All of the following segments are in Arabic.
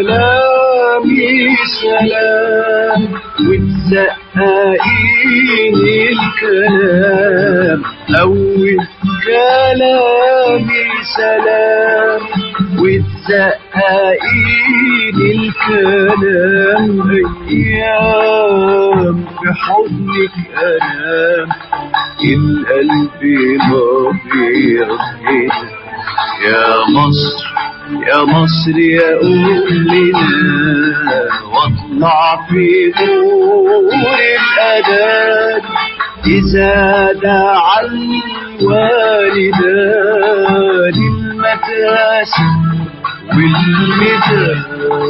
كلامي سلام وتزققيني الكلام أول كلامي سلام وتزققيني الكلام أيام بحضنك أنام القلب مبيض يا مصر يا مصر يا أمنا واطلع في نور الأذان إذا دعا الوالدان المدرسة والميدان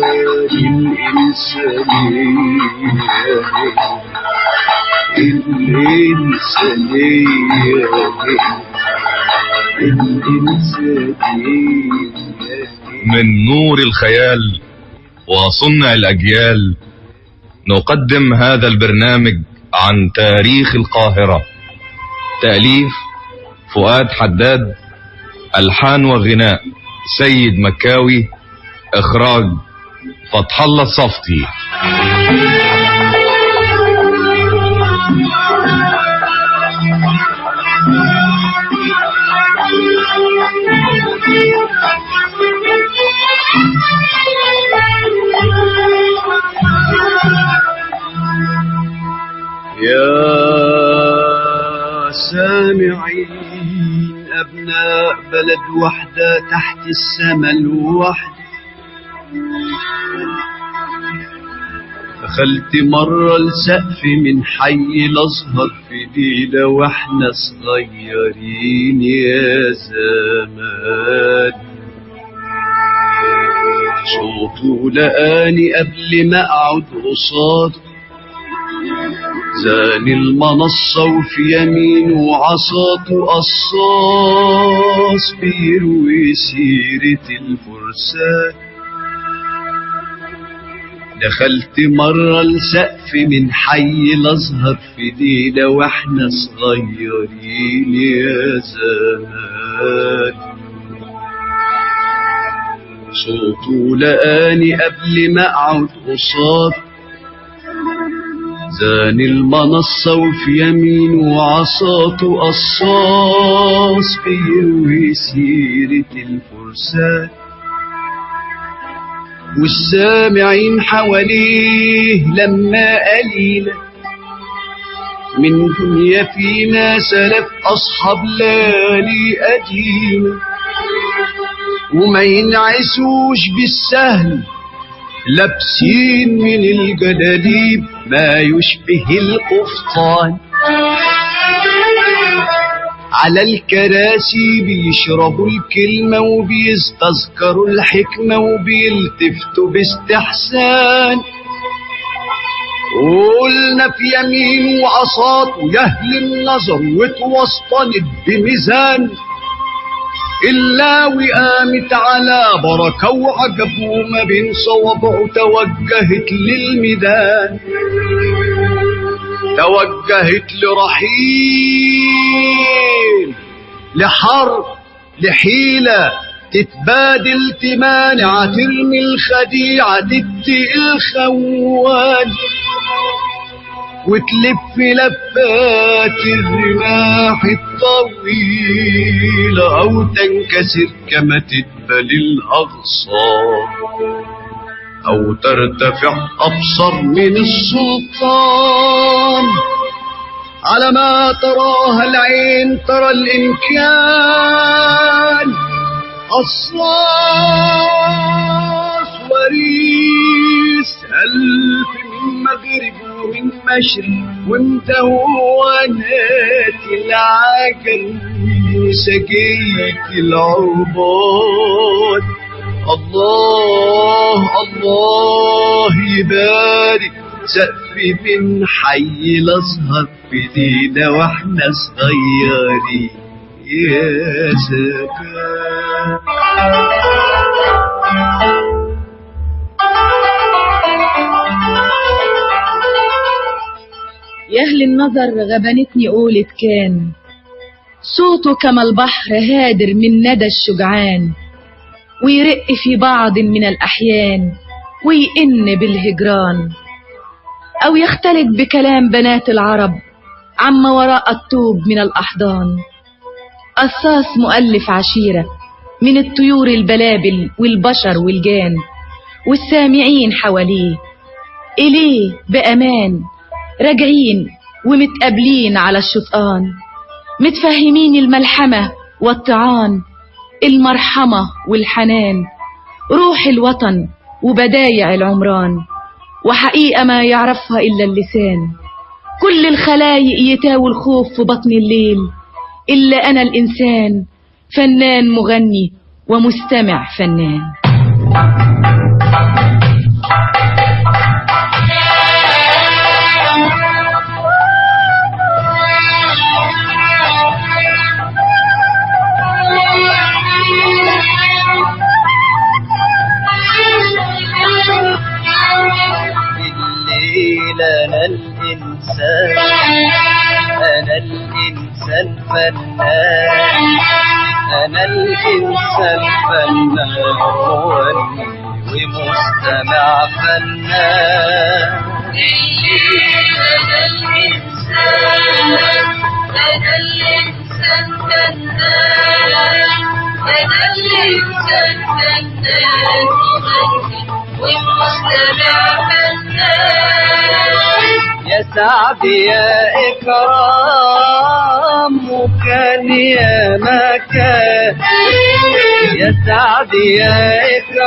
من نور الخيال وصنع الأجيال نقدم هذا البرنامج عن تاريخ القاهرة. تأليف فؤاد حداد، ألحان وغناء سيد مكاوي، إخراج فتح الله الصفتي. يا سامعين أبناء بلد وحدة تحت السما الوحدة، دخلت مرة السقف من حي الأزهر في ليلة واحنا صغيرين يا زمان، صوته لقاني قبل ما أقعد قصاده، زان المنصة وفي يمينه عصاته قصاص بيروي سيرة الفرسان، دخلت مرة السقف من حي الأزهر في ليلة واحنا صغيرين يا زمان، صوته لقاني قبل ما أقعد قصاده، زان المنصة وفي يمينه عصاته قصاص بيروي سيرة الفرسان، والسامعين حواليه لما قليلة من دنيا فينا سلف أصحاب ليالي قديمة، وما ينعسوش بالسهل لابسين من الجلاليب ما يشبه القفطان، على الكراسي بيشربوا الكلمة وبيستذكروا الحكمة وبيلتفتوا باستحسان، قلنا في يمين وعصات ويهل النظر وتوسطنت بميزان، إلا وقامت على بركة وعجب وما بين صوابعه توجهت للميدان، توجهت لرحيل لحرب لحيلة تتبادل تمانع ترمي الخديعة تتقي الخوان، وتلف لفات الرماح الطويلة أو تنكسر كما تدبل الأغصان، أو ترتفع أبصر من السلطان، على ما تراها العين ترى الإمكان، قصاص وريس ألف من مغرب ومن مشرق ومدونات العجل وسجية العربان، الله الله يبارك سقف من حي الأزهر في ليلة واحنا صغيرين يا زمان. يا أهل النظر غبنتني قولة كان، صوته كما البحر هادر من ندى الشجعان، ويرق في بعض من الأحيان ويئن بالهجران، أو يختلط بكلام بنات العرب عما وراء الطوب من الأحضان. قصاص مؤلف عشيرة من الطيور البلابل والبشر والجان، والسامعين حواليه إليه بأمان راجعين ومتقابلين على الشطآن، متفهمين الملحمة والطعان، المرحمة والحنان، روح الوطن وبدايع العمران، وحقيقة ما يعرفها إلا اللسان. كل الخلايق يتاوي الخوف في بطن الليل، إلا أنا الإنسان فنان مغني ومستمع فنان. أنا الإنسان، أنا الإنسان فنان، أنا الإنسان فنان ومستمع فنان. أنا الإنسان، أنا الإنسان فنان، أنا الإنسان فنان ومستمع فنان. يا سعد يا إكرام وكان يا مكان، يا سعد يا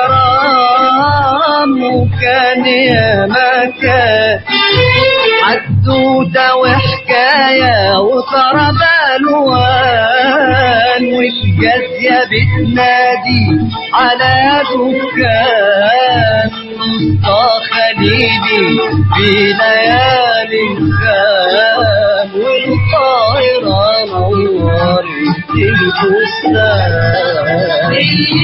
إكرام وكان يا مكان، حدوتة وحكاية وطرب ألوان، والجازية بتنادي على دكان، نصطى خليلي في ليالي الخان، والقاهرة نورت البستان.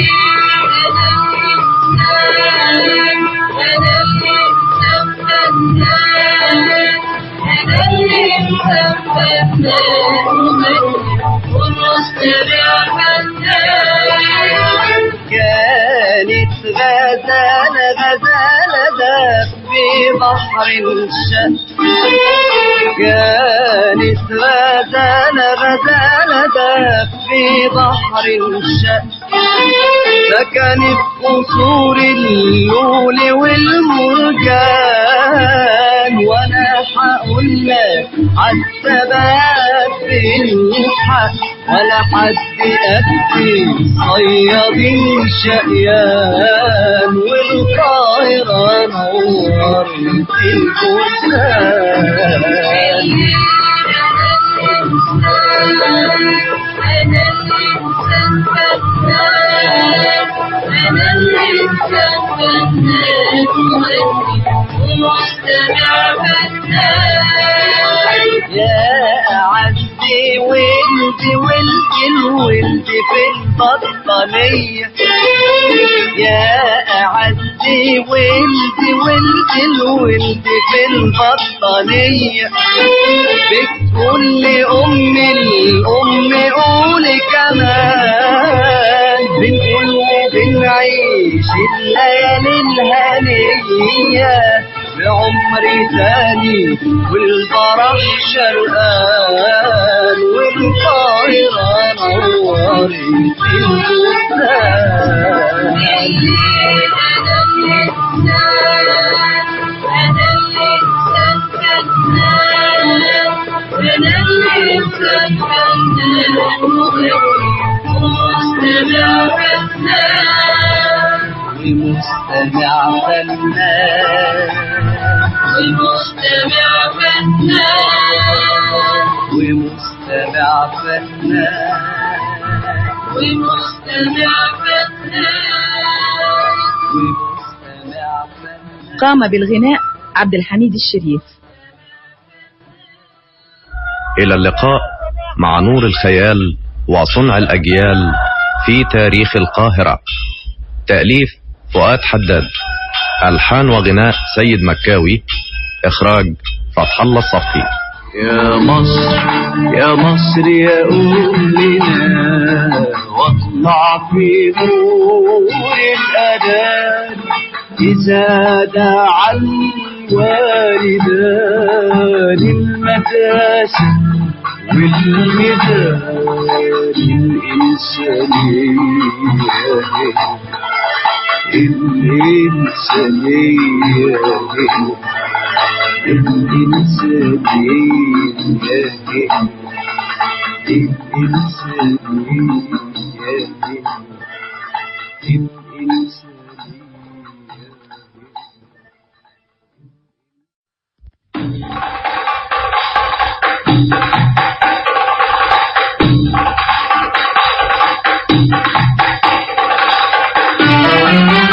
كانت غزالة غزالة داب في بحر الشام، كانت غزالة غزالة داب في بحر الشام، سكنت قصور اللول والمرجان، وانا هقول لك عالثبات في الحق، ولا حد أكفي صيادين شقيان، والقاهرة نورت البستان. أنا الإنسان فنان، أنا الإنسان فنان ومستمع فنان. يا أعزي ولدي ولدي الولد في البطانية، يا أعزي ولدي ولدي الولد في البطانية، بتقول لي أمي الأم قولي كمان، بنقول وبنعيش الليالي الهنية بعمر تاني والفرح شرقان، والقاهرة نورت البستان. أنا الإنسان فنان، أنا الإنسان فنان ومستمع فنان، ومستمع فنان، ومستمع فنان، ومستمع فنان، ومستمع فنان، ومستمع فنان. قام بالغناء عبد الحميد الشريف. إلى اللقاء مع نور الخيال وصنع الأجيال في تاريخ القاهرة. تأليف فؤاد حداد، ألحان وغناء سيد مكاوي، إخراج فتح الله الصفي. يا مصر يا مصر يا أمنا، واطلع في نور الأذان، إذا دعا الوالدان المداسة والميدان الإنسانية